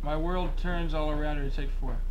My world turns all around her to take 4.